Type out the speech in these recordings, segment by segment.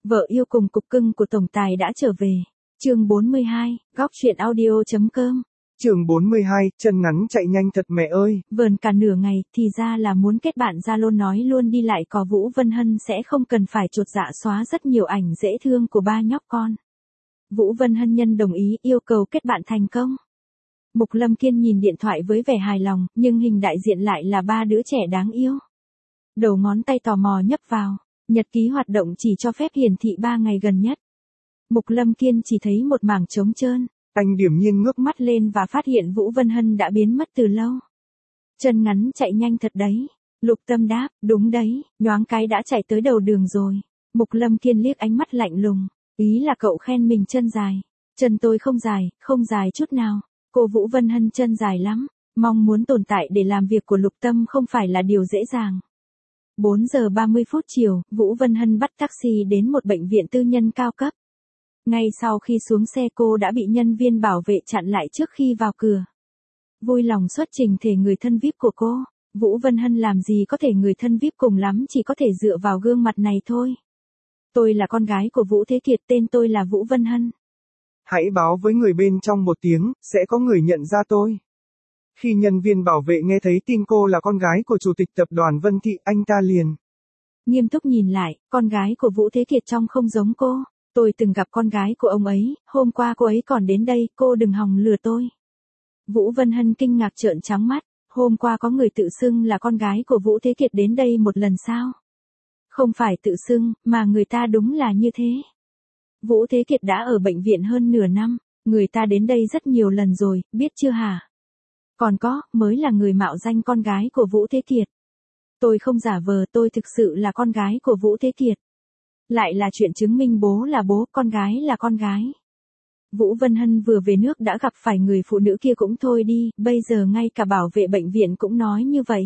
Vợ yêu cùng cục cưng của tổng tài đã trở về. Chương 42, góc truyện audio.com. Chương 42, chân ngắn chạy nhanh thật mẹ ơi. Vờn cả nửa ngày, thì ra là muốn kết bạn Zalo nói luôn đi lại có Vũ Vân Hân sẽ không cần phải chột dạ xóa rất nhiều ảnh dễ thương của ba nhóc con. Vũ Vân Hân nhân đồng ý yêu cầu kết bạn thành công. Mục Lâm Kiên nhìn điện thoại với vẻ hài lòng, nhưng hình đại diện lại là ba đứa trẻ đáng yêu. Đầu ngón tay tò mò nhấp vào, nhật ký hoạt động chỉ cho phép hiển thị 3 ngày gần nhất. Mục Lâm Kiên chỉ thấy một mảng trống trơn. Anh điềm nhiên ngước Mắt lên và phát hiện Vũ Vân Hân đã biến mất từ lâu. Chân ngắn chạy nhanh thật đấy. Lục Tâm đáp, đúng đấy, nhoáng cái đã chạy tới đầu đường rồi. Mục Lâm Kiên liếc ánh mắt lạnh lùng. Ý là cậu khen mình chân dài. Chân tôi không dài chút nào. Cô Vũ Vân Hân chân dài lắm. Mong muốn tồn tại để làm việc của Lục Tâm không phải là điều dễ dàng. 4 giờ 30 phút chiều, Vũ Vân Hân bắt taxi đến một bệnh viện tư nhân cao cấp. Ngay sau khi xuống xe cô đã bị nhân viên bảo vệ chặn lại trước khi vào cửa. Vui lòng xuất trình thể người thân VIP của cô. Vũ Vân Hân làm gì có thể người thân VIP, cùng lắm chỉ có thể dựa vào gương mặt này thôi. Tôi là con gái của Vũ Thế Kiệt, tên tôi là Vũ Vân Hân. Hãy báo với người bên trong một tiếng, sẽ có người nhận ra tôi. Khi nhân viên bảo vệ nghe thấy tin cô là con gái của chủ tịch tập đoàn Vân Thị, anh ta liền nghiêm túc nhìn lại, con gái của Vũ Thế Kiệt trông không giống cô. Tôi từng gặp con gái của ông ấy, hôm qua cô ấy còn đến đây, cô đừng hòng lừa tôi. Vũ Vân Hân kinh ngạc trợn trắng mắt, hôm qua có người tự xưng là con gái của Vũ Thế Kiệt đến đây một lần sao? Không phải tự xưng, mà người ta đúng là như thế. Vũ Thế Kiệt đã ở bệnh viện hơn nửa năm, người ta đến đây rất nhiều lần rồi, biết chưa hả? Còn có, mới là người mạo danh con gái của Vũ Thế Kiệt. Tôi không giả vờ, tôi thực sự là con gái của Vũ Thế Kiệt. Lại là chuyện chứng minh bố là bố, con gái là con gái. Vũ Vân Hân vừa về nước đã gặp phải người phụ nữ kia cũng thôi đi, bây giờ ngay cả bảo vệ bệnh viện cũng nói như vậy.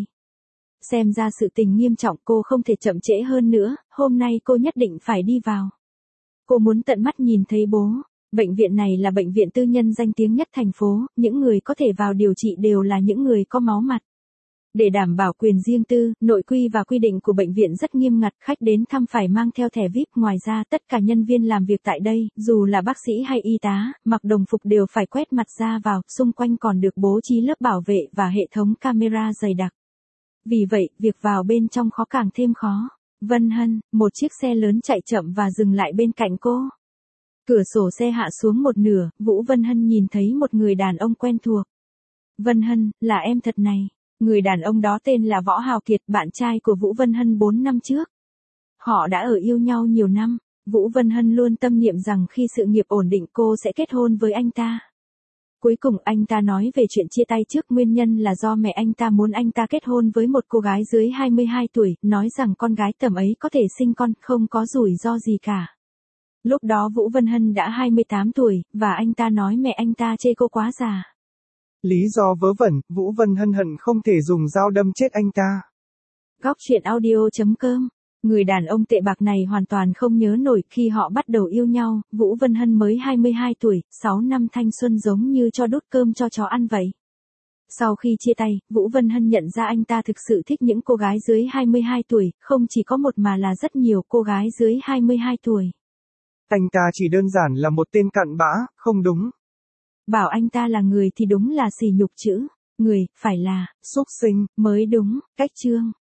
Xem ra sự tình nghiêm trọng, cô không thể chậm trễ hơn nữa, hôm nay cô nhất định phải đi vào. Cô muốn tận mắt nhìn thấy bố. Bệnh viện này là bệnh viện tư nhân danh tiếng nhất thành phố, những người có thể vào điều trị đều là những người có máu mặt. Để đảm bảo quyền riêng tư, nội quy và quy định của bệnh viện rất nghiêm ngặt, khách đến thăm phải mang theo thẻ VIP. Ngoài ra tất cả nhân viên làm việc tại đây, dù là bác sĩ hay y tá, mặc đồng phục đều phải quét mặt ra vào, xung quanh còn được bố trí lớp bảo vệ và hệ thống camera dày đặc. Vì vậy, việc vào bên trong khó càng thêm khó. Vân Hân, một chiếc xe lớn chạy chậm và dừng lại bên cạnh cô. Cửa sổ xe hạ xuống một nửa, Vũ Vân Hân nhìn thấy một người đàn ông quen thuộc. Vân Hân, là em thật này. Người đàn ông đó tên là Võ Hào Kiệt, bạn trai của Vũ Vân Hân 4 năm trước. Họ đã ở yêu nhau nhiều năm, Vũ Vân Hân luôn tâm niệm rằng khi sự nghiệp ổn định cô sẽ kết hôn với anh ta. Cuối cùng anh ta nói về chuyện chia tay trước, nguyên nhân là do mẹ anh ta muốn anh ta kết hôn với một cô gái dưới 22 tuổi, nói rằng con gái tầm ấy có thể sinh con, không có rủi ro gì cả. Lúc đó Vũ Vân Hân đã 28 tuổi, và anh ta nói mẹ anh ta chê cô quá già. Lý do vớ vẩn, Vũ Vân Hân hận không thể dùng dao đâm chết anh ta. Góc truyện audio.com. Người đàn ông tệ bạc này hoàn toàn không nhớ nổi khi họ bắt đầu yêu nhau, Vũ Vân Hân mới 22 tuổi, 6 năm thanh xuân giống như cho đút cơm cho chó ăn vậy. Sau khi chia tay, Vũ Vân Hân nhận ra anh ta thực sự thích những cô gái dưới 22 tuổi, không chỉ có một mà là rất nhiều cô gái dưới 22 tuổi. Anh ta chỉ đơn giản là một tên cặn bã, không đúng. Bảo anh ta là người thì đúng là sỉ nhục chữ. Người, phải là xúc sinh mới đúng. Cách chương.